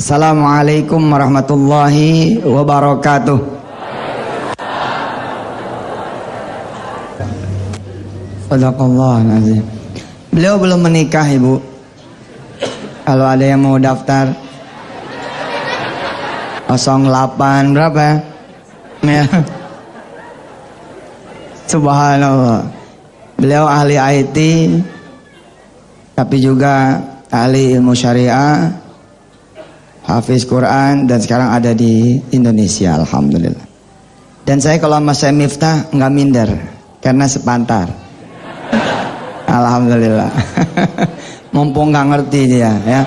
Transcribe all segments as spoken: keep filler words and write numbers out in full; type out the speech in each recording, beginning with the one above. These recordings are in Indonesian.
Assalamualaikum warahmatullahi wabarakatuh. Sadaqallahul. Beliau belum menikah, Ibu. Kalau ada yang mau daftar nol delapan berapa ya? Subhanallah. Beliau ahli I T, tapi juga ahli ilmu syariah, hafiz Quran, dan sekarang ada di Indonesia, alhamdulillah. Dan saya kalau sama saya Miftah nggak minder karena sepantar, alhamdulillah. Mumpung nggak ngerti dia, ya.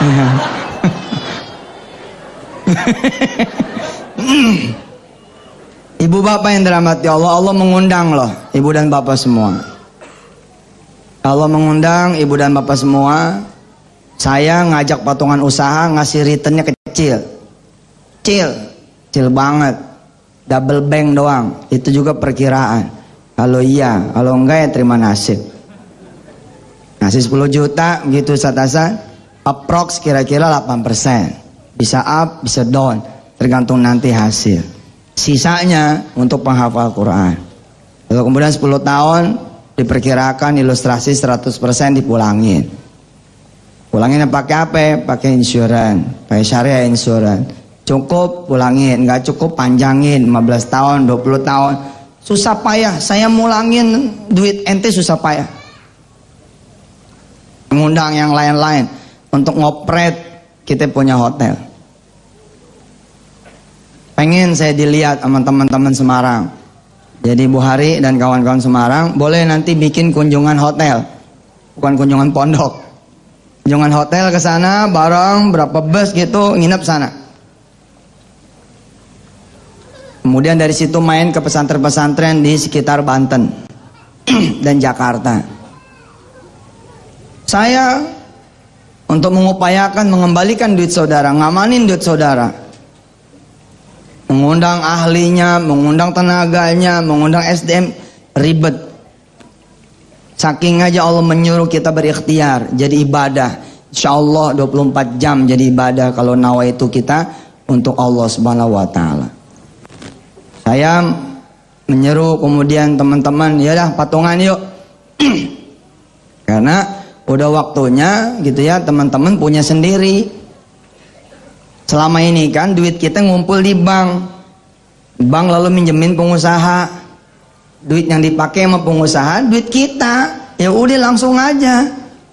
Ibu bapak yang dirahmati Allah, Allah mengundang loh, ibu dan bapak semua. Allah mengundang ibu dan bapak semua. Saya ngajak patungan usaha, ngasih returnnya kecil, kecil, kecil banget, double bank doang. Itu juga perkiraan. Kalau iya, kalau enggak ya terima nasib. Ngasih sepuluh juta gitu Ustaz, approx kira-kira delapan persen. Bisa up, bisa down, tergantung nanti hasil. Sisanya untuk penghafal Quran. Lalu kemudian sepuluh tahun diperkirakan ilustrasi seratus persen dipulangin. Pulangin pakai apa? Pakai insuran, pakai syariah insuran. Cukup pulangin, nggak cukup panjangin lima belas tahun, dua puluh tahun. Susah payah, saya mulangin duit ente susah payah. Mengundang yang lain-lain untuk ngopret, kita punya hotel. Pengen saya dilihat sama teman-teman Semarang. Jadi Bu Hari dan kawan-kawan Semarang boleh nanti bikin kunjungan hotel, bukan kunjungan pondok. Kunjungan hotel ke sana bareng berapa bus gitu, nginep sana. Kemudian dari situ main ke pesantren-pesantren di sekitar Banten dan Jakarta. Saya untuk mengupayakan mengembalikan duit saudara, ngamanin duit saudara, mengundang ahlinya, mengundang tenaganya, mengundang S D M, ribet. Saking aja Allah menyuruh kita berikhtiar, jadi ibadah. Insya Allah dua puluh empat jam jadi ibadah kalau nawa itu kita untuk Allah Subhanahu Wa Taala. Saya menyeru kemudian teman-teman, ya dah patungan yuk. Karena udah waktunya gitu ya, teman-teman punya sendiri. Selama ini kan duit kita ngumpul di bank. Bank lalu minjemin pengusaha. Duit yang dipakai sama pengusaha, duit kita. Ya udah langsung aja.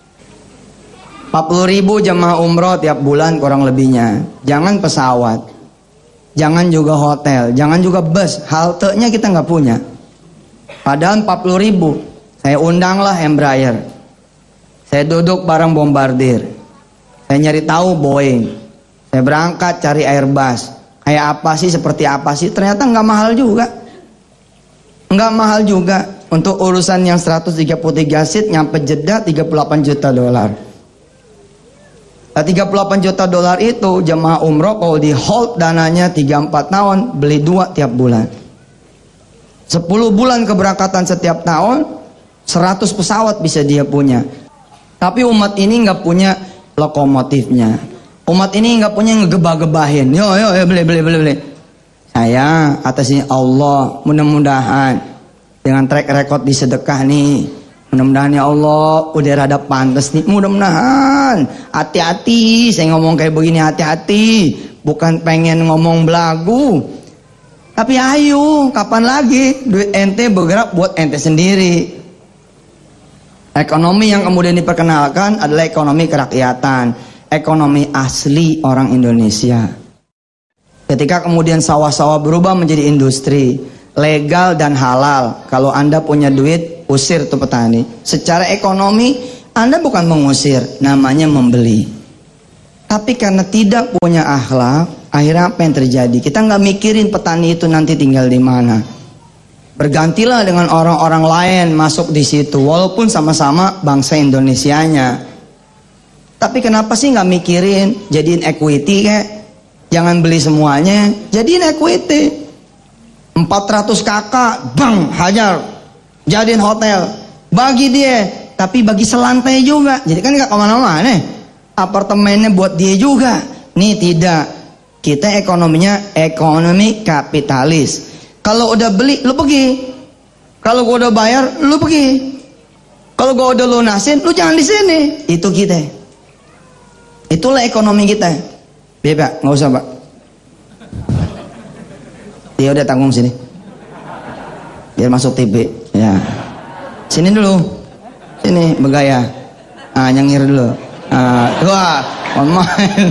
empat puluh ribu jemaah umroh tiap bulan kurang lebihnya. Jangan pesawat. Jangan juga hotel. Jangan juga bus. Haltenya kita nggak punya. Padahal empat puluh ribu. Saya undanglah Embraer. Saya duduk bareng Bombardier. Saya nyari tahu Boeing. Saya berangkat cari Airbus. Kayak apa sih, seperti apa sih. Ternyata nggak mahal juga. Nggak mahal juga. Untuk urusan yang seratus tiga puluh tiga seat nyampe Jeddah tiga puluh delapan juta dolar. Nah, tiga puluh delapan juta dolar itu jemaah umroh kalau di hold dananya tiga empat tahun, beli dua tiap bulan. sepuluh bulan keberangkatan setiap tahun, seratus pesawat bisa dia punya. Tapi umat ini nggak punya lokomotifnya. Umat ini nggak punya ngegebah-gebahin. Yo yo yo beli beli beli beli. Saya atasnya Allah, mudah-mudahan dengan track record di sedekah nih, mudah-mudahan ya Allah udah rada pantas nih, mudah-mudahan. Hati-hati saya ngomong kayak begini, hati-hati. Bukan pengen ngomong belagu, tapi ayo kapan lagi duit ente bergerak buat ente sendiri. Ekonomi yang kemudian diperkenalkan adalah ekonomi kerakyatan, ekonomi asli orang Indonesia. Ketika kemudian sawah-sawah berubah menjadi industri, legal dan halal, kalau Anda punya duit, usir tuh petani. Secara ekonomi, Anda bukan mengusir, namanya membeli. Tapi karena tidak punya akhlak, akhirnya apa yang terjadi? Kita nggak mikirin petani itu nanti tinggal di mana. Bergantilah dengan orang-orang lain masuk di situ, walaupun sama-sama bangsa Indonesianya. Tapi kenapa sih nggak mikirin jadiin equity kayak? Jangan beli semuanya, jadiin equity. empat ratus kakak, bang, hajar, jadiin hotel, bagi dia, tapi bagi selantai juga. Jadi kan nggak kemana-mana, apartemennya buat dia juga, Nih tidak. Kita ekonominya ekonomi kapitalis. Kalau udah beli, lu pergi. Kalau gua udah bayar, lu pergi. Kalau gua udah lunasin, lu jangan di sini. Itu kita. Itulah ekonomi kita. Biar Pak, nggak usah Pak. Dia udah tanggung sini. Biar masuk T V. Ya. Sini dulu. Sini bergaya. Ah, nyengir dulu. Ah, wah, on main.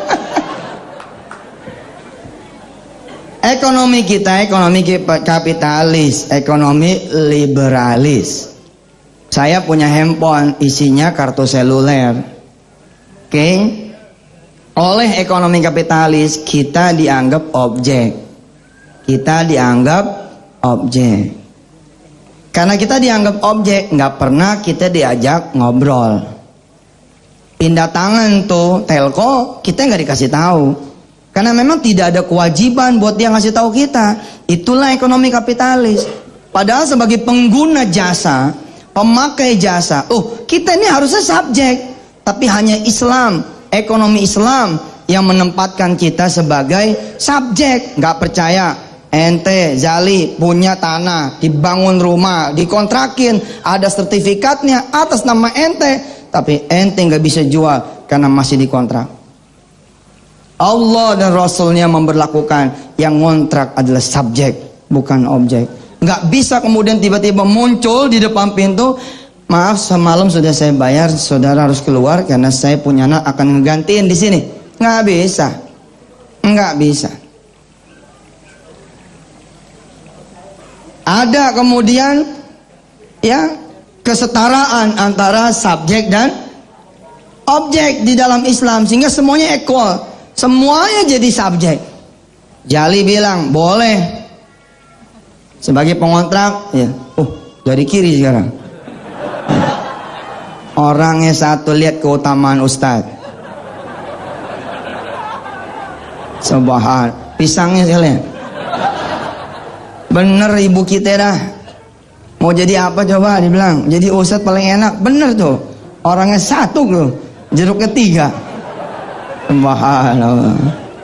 Ekonomi kita ekonomi kapitalis, ekonomi liberalis. Saya punya handphone isinya kartu seluler. Oke. Okay? Oleh ekonomi kapitalis kita dianggap objek. Kita dianggap objek. Karena kita dianggap objek, nggak pernah kita diajak ngobrol. Pindah tangan tuh telco, kita nggak dikasih tahu. Karena memang tidak ada kewajiban buat dia ngasih tahu kita. Itulah ekonomi kapitalis. Padahal sebagai pengguna jasa, pemakai jasa, oh kita ini harusnya subjek. Tapi hanya Islam, ekonomi Islam yang menempatkan kita sebagai subjek. Nggak percaya? Ente Zali punya tanah, dibangun rumah, dikontrakin, ada sertifikatnya atas nama ente, tapi ente nggak bisa jual karena masih dikontrak. Allah dan Rasulnya memberlakukan yang ngontrak adalah subjek, bukan objek. Nggak bisa kemudian tiba-tiba muncul di depan pintu, maaf semalam sudah saya bayar, saudara harus keluar karena saya punya anak akan ngegantiin di sini. Nggak bisa, nggak bisa. Ada kemudian ya kesetaraan antara subjek dan objek di dalam Islam sehingga semuanya equal, semuanya jadi subjek. Jali bilang boleh sebagai pengontrak, ya. Oh dari kiri sekarang. Orangnya satu lihat keutamaan Ustadz. Subhan, pisangnya sekalian. Bener ibu kita dah. Mau jadi apa coba dibilang? Jadi ustadz paling enak. Bener tuh. Orangnya satu tuh. Jeruknya tiga. Subhanallah.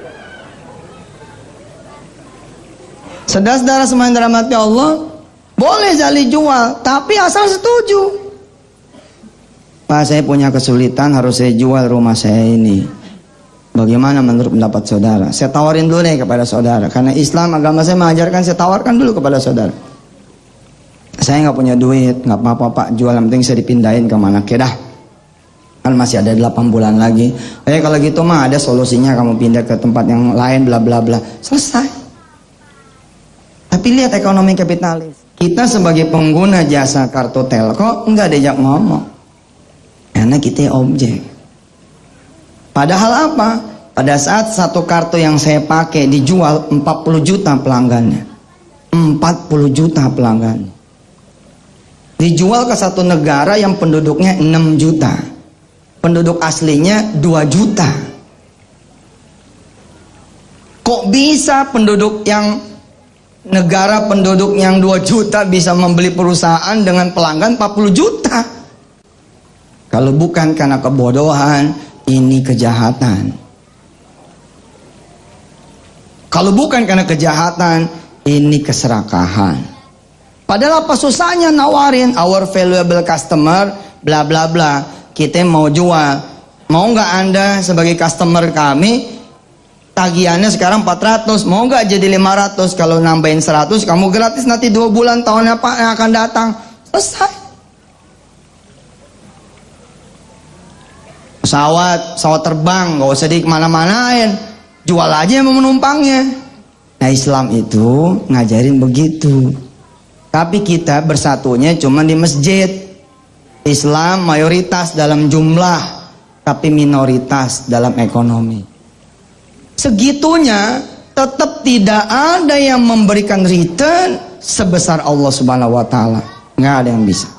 Saudara-saudara semua yang dirahmati Allah, boleh Jali jual, tapi asal setuju. Pak, saya punya kesulitan, harus saya jual rumah saya ini. Bagaimana menurut pendapat saudara? Saya tawarin dulu nih kepada saudara. Karena Islam agama saya mengajarkan, saya tawarkan dulu kepada saudara. Saya nggak punya duit, nggak apa-apa Pak, jual, yang penting saya dipindahin ke mana dah. Kan masih ada delapan bulan lagi. Eh kalau gitu mah ada solusinya, kamu pindah ke tempat yang lain, bla bla bla. Selesai. Tapi lihat ekonomi kapitalis. Kita sebagai pengguna jasa kartu telco nggak diajak ngomong. Karena kita objek. Padahal apa? Pada saat satu kartu yang saya pakai dijual empat puluh juta pelanggannya. empat puluh juta pelanggan. Dijual ke satu negara yang penduduknya enam juta. Penduduk aslinya dua juta. Kok bisa penduduk yang negara penduduk yang dua juta bisa membeli perusahaan dengan pelanggan empat puluh juta? Kalau bukan karena kebodohan, ini kejahatan. Kalau bukan karena kejahatan, ini keserakahan. Padahal apa susahnya nawarin our valuable customer, bla bla bla. Kita mau jual. Mau nggak Anda sebagai customer kami, tagihannya sekarang empat ratus, mau nggak jadi lima ratus? Kalau nambahin seratus, kamu gratis nanti dua bulan tahun apa yang akan datang. Selesai. Pesawat, pesawat terbang, nggak usah di kemana-manain, jual aja sama penumpangnya. Nah Islam itu ngajarin begitu. Tapi kita bersatunya cuma di masjid. Islam mayoritas dalam jumlah, tapi minoritas dalam ekonomi. Segitunya tetap tidak ada yang memberikan return sebesar Allah Subhanahu Wa Taala. Nggak ada yang bisa.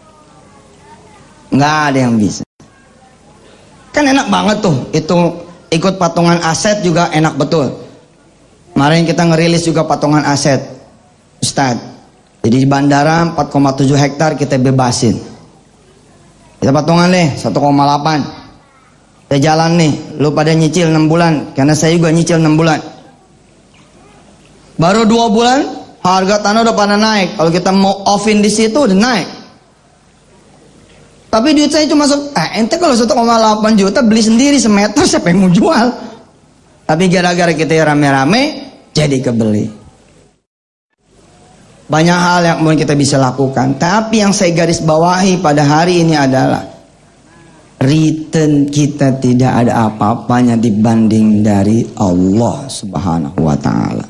Nggak ada yang bisa. Kan enak banget tuh, itu ikut patungan aset juga enak betul. Kemarin kita ngerilis juga patungan aset, Ustadz. Jadi di bandara empat koma tujuh hektar kita bebasin. Kita patungan deh satu koma delapan. Saya jalan nih, lu pada nyicil enam bulan, karena saya juga nyicil enam bulan. Baru dua bulan, harga tanah udah pada naik. Kalau kita mau offin di situ udah naik. Tapi duit saya cuma eh ente kalau satu koma delapan juta beli sendiri semeter, siapa yang mau jual? Tapi gara-gara kita rame-rame jadi kebeli. Banyak hal yang mungkin kita bisa lakukan, tapi yang saya garis bawahi pada hari ini adalah return kita tidak ada apa-apanya dibanding dari Allah Subhanahu wa taala.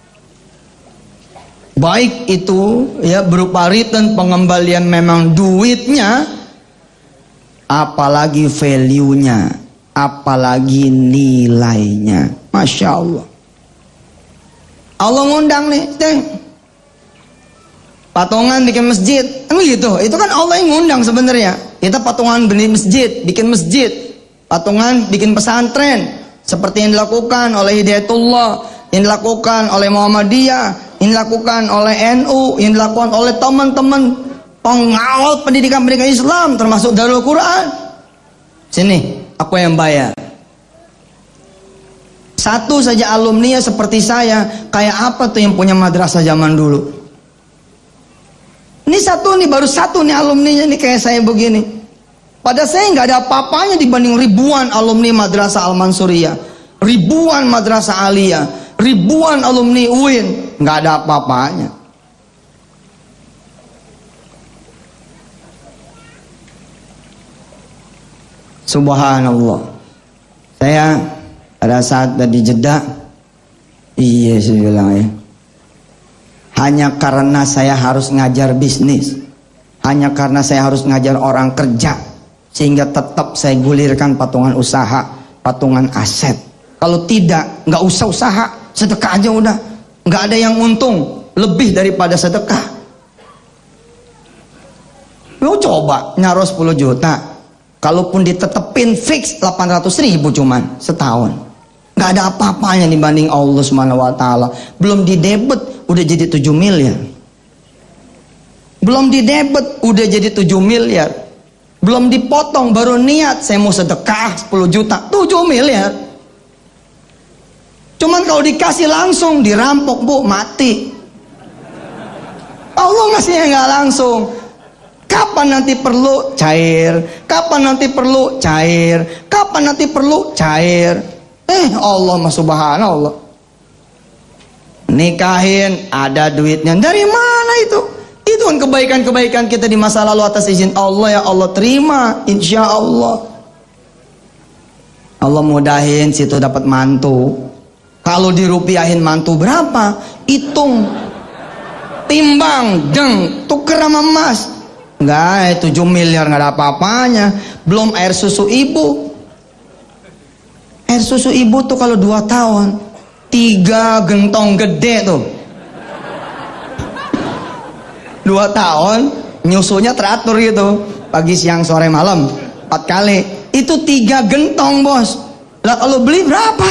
Baik itu ya berupa return pengembalian memang duitnya, apalagi value-nya, apalagi nilainya. Masya Allah. Allah ngundang nih, Ceng. Patungan bikin masjid, kan gitu. Itu kan Allah yang ngundang sebenarnya. Kita patungan beli masjid, bikin masjid. Patungan bikin pesantren, seperti yang dilakukan oleh Hidayatullah, yang dilakukan oleh Muhammadiyah, yang dilakukan oleh N U, yang dilakukan oleh teman-teman pengawal pendidikan-pendidikan Islam, termasuk Darul Quran. Sini, aku yang bayar. Satu saja alumni seperti saya, kayak apa tuh yang punya madrasah zaman dulu? Ini satu nih, baru satu nih alumninya nih kayak saya begini. Pada saya nggak ada apa-apanya dibanding ribuan alumni madrasah Al-Mansuriyah, ribuan madrasah Aliyah, ribuan alumni U I N, nggak ada apa-apanya. Subhanallah. Saya pada saat tadi Jeddah, iya saya bilang ya, hanya karena saya harus ngajar bisnis, hanya karena saya harus ngajar orang kerja, sehingga tetap saya gulirkan patungan usaha, patungan aset. Kalau tidak, nggak usah usaha, sedekah aja udah. Nggak ada yang untung lebih daripada sedekah. Lu coba nyaruh sepuluh juta, kalaupun ditetepin fix delapan ratus ribu cuman setahun. Nggak ada apa-apanya dibanding Allah Subhanahu wa taala. Belum didebet udah jadi tujuh miliar. Belum didebet udah jadi tujuh miliar. Belum dipotong baru niat saya mau sedekah sepuluh juta, tujuh miliar. Cuman kalau dikasih langsung dirampok, Bu, mati. Allah ngasihnya nggak langsung. Kapan nanti perlu cair, kapan nanti perlu cair, kapan nanti perlu cair. Eh Allah mah subhanallah. Nikahin ada duitnya, dari mana itu? Itu kan kebaikan-kebaikan kita di masa lalu atas izin Allah, ya Allah terima insya Allah. Allah mudahin situ dapat mantu. Kalau dirupiahin mantu berapa? Hitung, timbang, deng, tuker sama emas. Enggak, tujuh miliar nggak ada apa-apanya. Belum air susu ibu. Air susu ibu tuh kalau dua tahun tiga gentong gede tuh. Dua tahun nyusunya teratur gitu, pagi siang sore malam empat kali. Itu tiga gentong bos. Lah kalau beli berapa?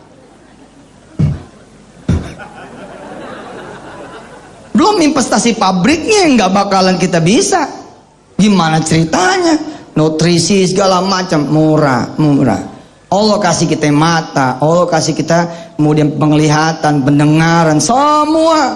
Belum investasi pabriknya yang nggak bakalan kita bisa. Gimana ceritanya? Nutrisi segala macam murah, murah. Allah kasih kita mata, Allah kasih kita kemudian penglihatan, pendengaran, semua.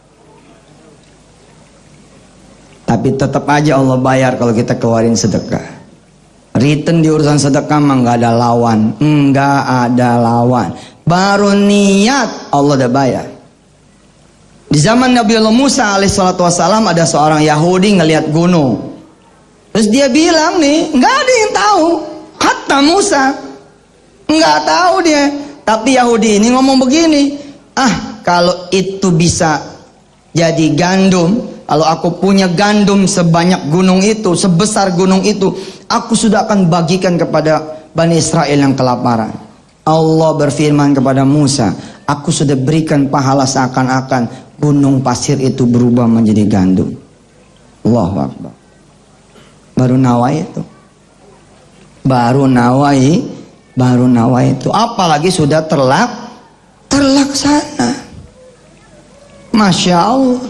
Tapi tetap aja Allah bayar kalau kita keluarin sedekah. Return di urusan sedekah mah nggak ada lawan, nggak ada lawan. Baru niat Allah udah bayar. Di zaman Nabi Allah Musa alaihissalatu wassalam ada seorang Yahudi ngelihat gunung. Terus dia bilang nih, nggak ada yang tahu, hatta Musa. Nggak tahu dia, tapi Yahudi ini ngomong begini, ah kalau itu bisa jadi gandum, kalau aku punya gandum sebanyak gunung itu, sebesar gunung itu, aku sudah akan bagikan kepada Bani Israel yang kelaparan. Allah berfirman kepada Musa, aku sudah berikan pahala seakan-akan gunung pasir itu berubah menjadi gandum. Allahu Akbar. Baru nawai itu, baru nawai. Baru nawa itu, apalagi sudah terlak terlaksana. Masya Allah.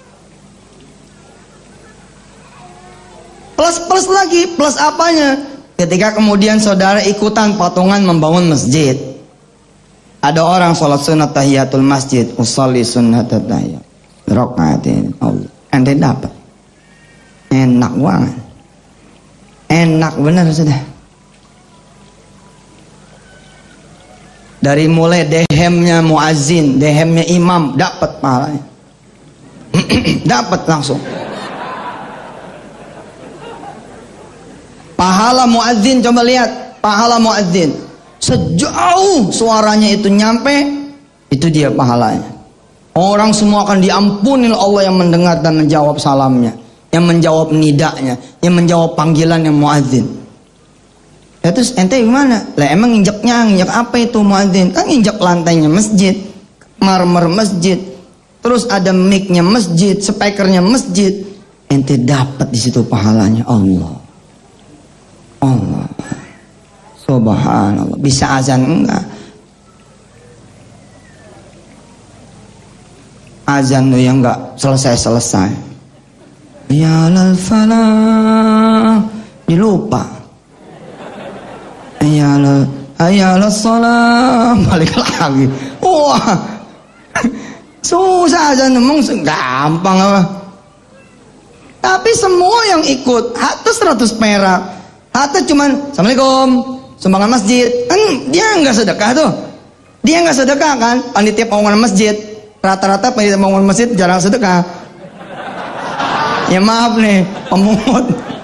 Plus plus lagi, plus apanya? Ketika kemudian saudara ikutan patungan membangun masjid, ada orang sholat sunat tahiyatul masjid, usolli sunat tahiyat rokaatin, Allah, ente dapat, enak banget, enak bener sudah. Dari mulai dehemnya muazzin, dehemnya imam, dapat pahalanya, dapat langsung. Pahala muazzin, coba lihat pahala muazzin. Sejauh suaranya itu nyampe, itu dia pahalanya. Orang semua akan diampuni Allah yang mendengar dan menjawab salamnya, yang menjawab nidanya, yang menjawab panggilan yang muazzin. Ya terus ente gimana? Lah emang injaknya, injak apa itu muazzin? Kan injak lantainya masjid, marmer masjid, terus ada mic-nya masjid, speakernya masjid. Ente dapat di situ pahalanya Allah. Allah. Subhanallah. Bisa azan enggak? Azan tuh yang enggak selesai-selesai. Ya lal falah, dilupa. Ya lal ayal salam, balik lagi. Wah. Susah azan emang gampang apa? Tapi semua yang ikut hatta seratus perak. Hatta cuman assalamualaikum, sumbangan masjid, kan dia nggak sedekah tuh, dia nggak sedekah kan, panitia pembangunan masjid, rata-rata panitia pembangunan masjid jarang sedekah. Ya maaf nih, pemungut.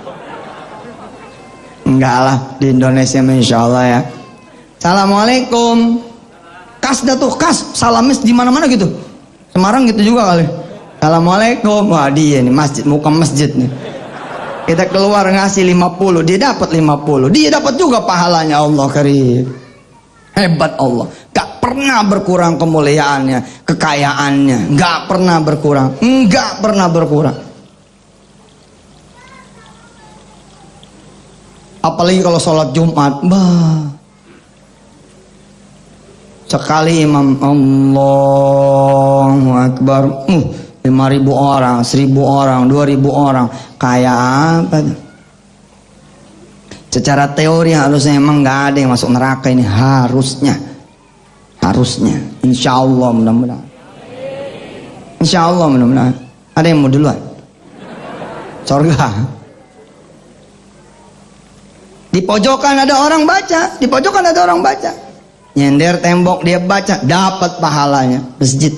Enggak lah, di Indonesia insya Allah ya. Assalamualaikum, kas dah tuh, kas, salamis di mana-mana gitu. Semarang gitu juga kali. Assalamualaikum, wah dia nih masjid, muka masjid nih. Kita keluar ngasih lima puluh, dia dapat lima puluh. Dia dapat juga pahalanya, Allah karim. Hebat Allah. Gak pernah berkurang kemuliaannya, kekayaannya. Gak pernah berkurang. Gak pernah berkurang. Apalagi kalau sholat Jumat. Bah. Sekali imam Allahu Akbar. Uh. lima ribu orang, seribu orang, dua ribu orang, kayak apa? Secara teori harusnya emang nggak ada yang masuk neraka ini, harusnya, harusnya, insya Allah mudah-mudahan, insya Allah mudah-mudahan. Ada yang mau duluan? Surga. Di pojokan ada orang baca, di pojokan ada orang baca, nyender tembok dia baca, dapat pahalanya, masjid.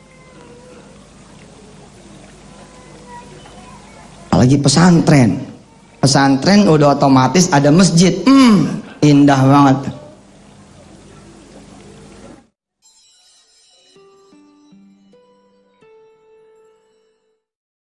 Apalagi pesantren, pesantren udah otomatis ada masjid, hmm, indah banget.